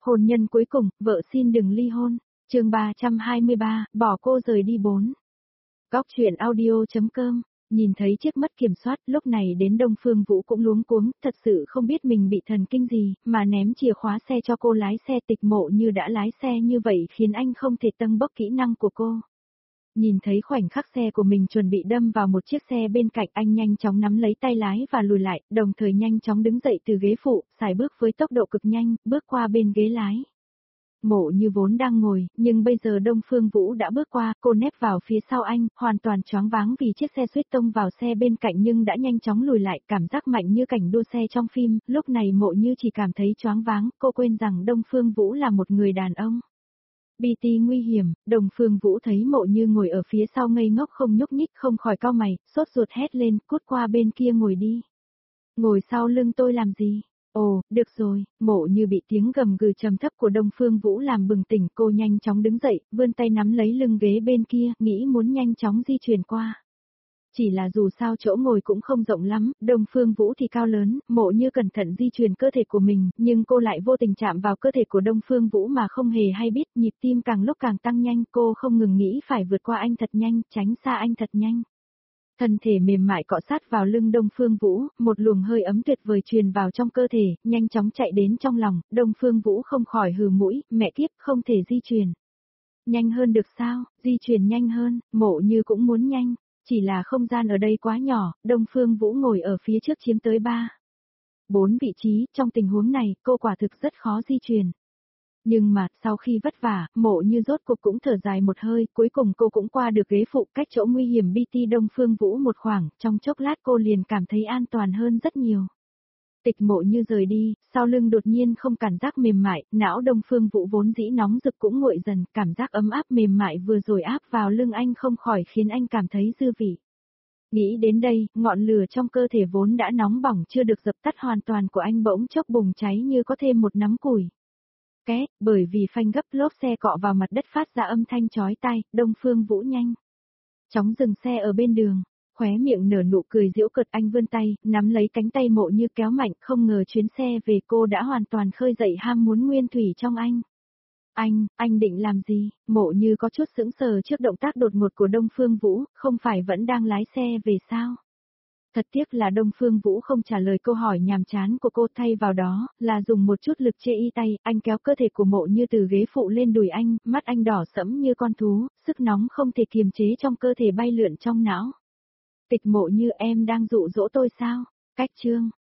Hôn nhân cuối cùng, vợ xin đừng ly hôn. Chương 323, bỏ cô rời đi 4. Góc truyện audio.com. Nhìn thấy chiếc mất kiểm soát, lúc này đến Đông Phương Vũ cũng luống cuống, thật sự không biết mình bị thần kinh gì, mà ném chìa khóa xe cho cô lái xe. Tịch Mộ Như đã lái xe như vậy khiến anh không thể tâng bốc kỹ năng của cô. Nhìn thấy khoảnh khắc xe của mình chuẩn bị đâm vào một chiếc xe bên cạnh, anh nhanh chóng nắm lấy tay lái và lùi lại, đồng thời nhanh chóng đứng dậy từ ghế phụ, sải bước với tốc độ cực nhanh, bước qua bên ghế lái. Mộ Như vốn đang ngồi, nhưng bây giờ Đông Phương Vũ đã bước qua, cô nép vào phía sau anh, hoàn toàn choáng váng vì chiếc xe suýt tông vào xe bên cạnh nhưng đã nhanh chóng lùi lại, cảm giác mạnh như cảnh đua xe trong phim. Lúc này Mộ Như chỉ cảm thấy choáng váng, cô quên rằng Đông Phương Vũ là một người đàn ông. BT nguy hiểm. Đông Phương Vũ thấy Mộ Như ngồi ở phía sau ngây ngốc không nhúc nhích, không khỏi cau mày, sốt ruột hét lên, cút qua bên kia ngồi đi. Ngồi sau lưng tôi làm gì? Ồ, được rồi. Mộ Như bị tiếng gầm gừ trầm thấp của Đông Phương Vũ làm bừng tỉnh, cô nhanh chóng đứng dậy, vươn tay nắm lấy lưng ghế bên kia, nghĩ muốn nhanh chóng di chuyển qua. Chỉ là dù sao chỗ ngồi cũng không rộng lắm, Đông Phương Vũ thì cao lớn, Mộ Như cẩn thận di chuyển cơ thể của mình, nhưng cô lại vô tình chạm vào cơ thể của Đông Phương Vũ mà không hề hay biết, nhịp tim càng lúc càng tăng nhanh, cô không ngừng nghĩ phải vượt qua anh thật nhanh, tránh xa anh thật nhanh. Thân thể mềm mại cọ sát vào lưng Đông Phương Vũ, một luồng hơi ấm tuyệt vời truyền vào trong cơ thể, nhanh chóng chạy đến trong lòng, Đông Phương Vũ không khỏi hừ mũi, mẹ kiếp, không thể di chuyển. Nhanh hơn được sao, di chuyển nhanh hơn, Mộ Như cũng muốn nhanh, chỉ là không gian ở đây quá nhỏ, Đông Phương Vũ ngồi ở phía trước chiếm tới 4 vị trí, trong tình huống này, cô quả thực rất khó di chuyển. Nhưng mà, sau khi vất vả, Mộ Như rốt cuộc cũng thở dài một hơi, cuối cùng cô cũng qua được ghế phụ, cách chỗ nguy hiểm BT Đông Phương Vũ một khoảng, trong chốc lát cô liền cảm thấy an toàn hơn rất nhiều. Tịch Mộ Như rời đi, sau lưng đột nhiên không cảm giác mềm mại, não Đông Phương Vũ vốn dĩ nóng rực cũng nguội dần, cảm giác ấm áp mềm mại vừa rồi áp vào lưng anh không khỏi khiến anh cảm thấy dư vị. Nghĩ đến đây, ngọn lửa trong cơ thể vốn đã nóng bỏng chưa được dập tắt hoàn toàn của anh bỗng chốc bùng cháy như có thêm một nắm củi. Két, bởi vì phanh gấp lốp xe cọ vào mặt đất phát ra âm thanh chói tai, Đông Phương Vũ nhanh chóng dừng xe ở bên đường, khóe miệng nở nụ cười giễu cợt, anh vươn tay, nắm lấy cánh tay Mộ Như kéo mạnh, không ngờ chuyến xe về cô đã hoàn toàn khơi dậy ham muốn nguyên thủy trong anh. Anh định làm gì? Mộ Như có chút sững sờ trước động tác đột ngột của Đông Phương Vũ, không phải vẫn đang lái xe về sao? Thật tiếc là Đông Phương Vũ không trả lời câu hỏi nhàm chán của cô, thay vào đó, là dùng một chút lực chê y tay, anh kéo cơ thể của Mộ Như từ ghế phụ lên đùi anh, mắt anh đỏ sẫm như con thú, sức nóng không thể kiềm chế trong cơ thể bay lượn trong não. Tịch Mộ Như, em đang dụ dỗ tôi sao? Cách chương.